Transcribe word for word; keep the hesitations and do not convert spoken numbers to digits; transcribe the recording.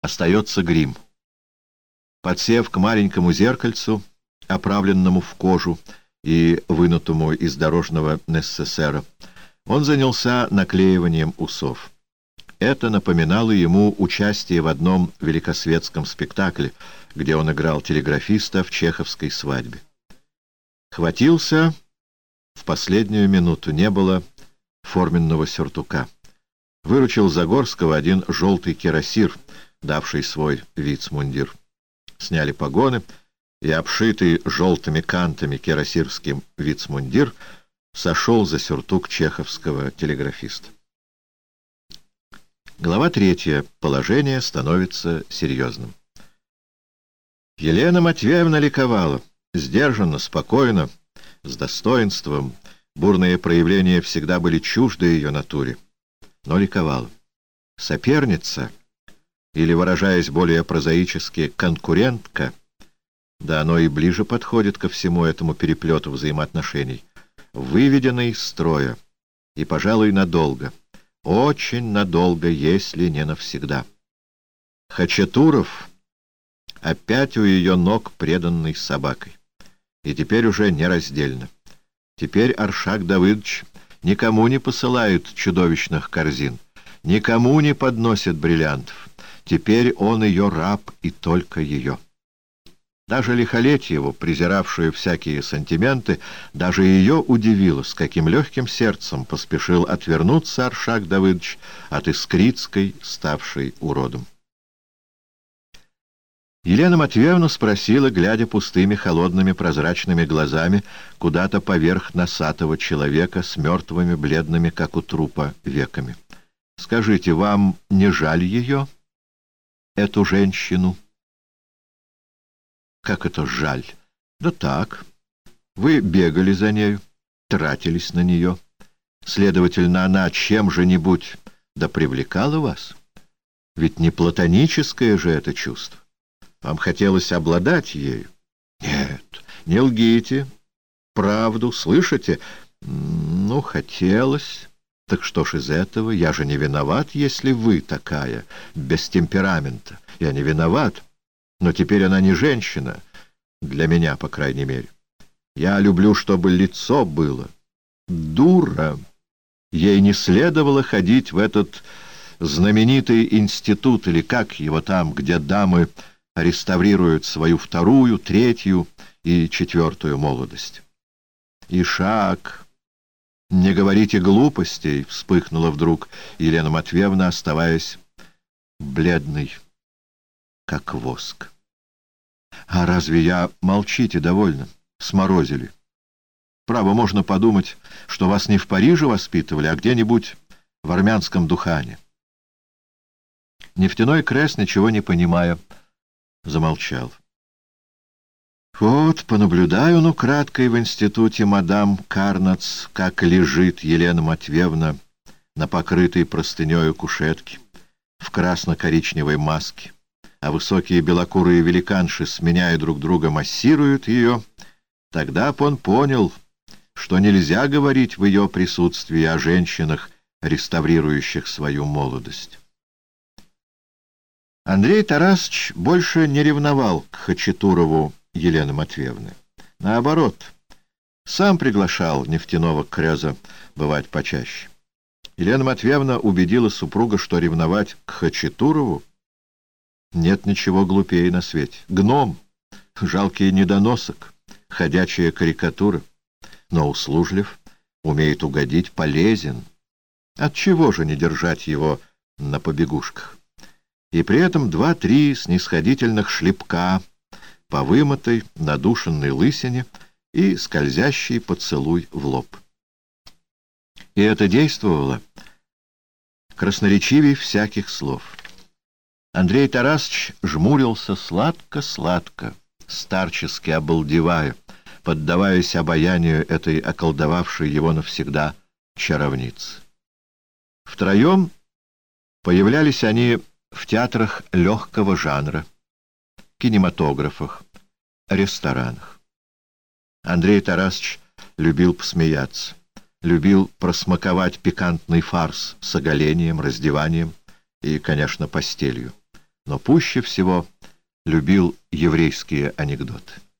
Остается грим. Подсев к маленькому зеркальцу, оправленному в кожу и вынутому из дорожного несесера, он занялся наклеиванием усов. Это напоминало ему участие в одном великосветском спектакле, где он играл телеграфиста в чеховской свадьбе. Хватился в последнюю минуту, не было форменного сюртука. Выручил Загорского один желтый кирасир, давший свой вицмундир. Сняли погоны, и обшитый желтыми кантами кирасирским вицмундир сошел за сюртук чеховского телеграфиста. Глава третья. Положение становится серьезным. Елена Матвеевна ликовала. Сдержанно, спокойно, с достоинством. Бурные проявления всегда были чужды ее натуре. Но ликовала. Соперница, или, выражаясь более прозаически, конкурентка, да оно и ближе подходит ко всему этому переплету взаимоотношений, выведена из строя, и, пожалуй, надолго, очень надолго, если не навсегда. Хачатуров опять у ее ног преданный собакой, и теперь уже нераздельно. Теперь Аршак Давыдович никому не посылает чудовищных корзин, никому не подносит бриллиантов. Теперь он ее раб и только ее. Даже Лихолетьеву, презиравшую всякие сантименты, даже ее удивило, с каким легким сердцем поспешил отвернуться Аршак Давыдович от Искрицкой, ставшей уродом. Елена Матвеевна спросила, глядя пустыми, холодными, прозрачными глазами куда-то поверх носатого человека с мертвыми, бледными, как у трупа, веками. — Скажите, вам не жаль ее, эту женщину? — Как это жаль? — Да так. Вы бегали за нею, тратились на нее. Следовательно, она чем-же-нибудь да привлекала вас? Ведь не платоническое же это чувство. Вам хотелось обладать ею? Нет, не лгите. Правду, слышите? Ну, хотелось. Так что ж из этого? Я же не виноват, если вы такая, без темперамента. Я не виноват. Но теперь она не женщина. Для меня, по крайней мере. Я люблю, чтобы лицо было. Дура! Ей не следовало ходить в этот знаменитый институт, или как его там, где дамы реставрируют свою вторую, третью и четвертую молодость. Ишак, не говорите глупостей, вспыхнула вдруг Елена Матвеевна, оставаясь бледной, как воск. А разве я... Молчите, довольно, сморозили. Право, можно подумать, что вас не в Париже воспитывали, а где-нибудь в армянском Духане. Нефтяной Кресс, ничего не понимая, замолчал. Вот, понаблюдаю, ну, краткой в институте мадам Карнац, как лежит Елена Матвеевна на покрытой простынею кушетке, в красно-коричневой маске, а высокие белокурые великанши, сменяя друг друга, массируют ее. Тогда б он понял, что нельзя говорить в ее присутствии о женщинах, реставрирующих свою молодость. Андрей Тарасович больше не ревновал к Хачатурову Елены Матвеевны. Наоборот, сам приглашал нефтяного Креза бывать почаще. Елена Матвеевна убедила супруга, что ревновать к Хачатурову нет ничего глупее на свете. Гном, жалкий недоносок, ходячая карикатура, но услужлив, умеет угодить, полезен. Отчего же не держать его на побегушках? И при этом два-три снисходительных шлепка по вымытой, надушенной лысине и скользящий поцелуй в лоб. И это действовало красноречивей всяких слов. Андрей Тарасович жмурился сладко-сладко, старчески обалдевая, поддаваясь обаянию этой околдовавшей его навсегда чаровницы. Втроем появлялись они в театрах легкого жанра, кинематографах, ресторанах. Андрей Тарасович любил посмеяться, любил просмаковать пикантный фарс с оголением, раздеванием и, конечно, постелью. но пуще всего любил еврейские анекдоты.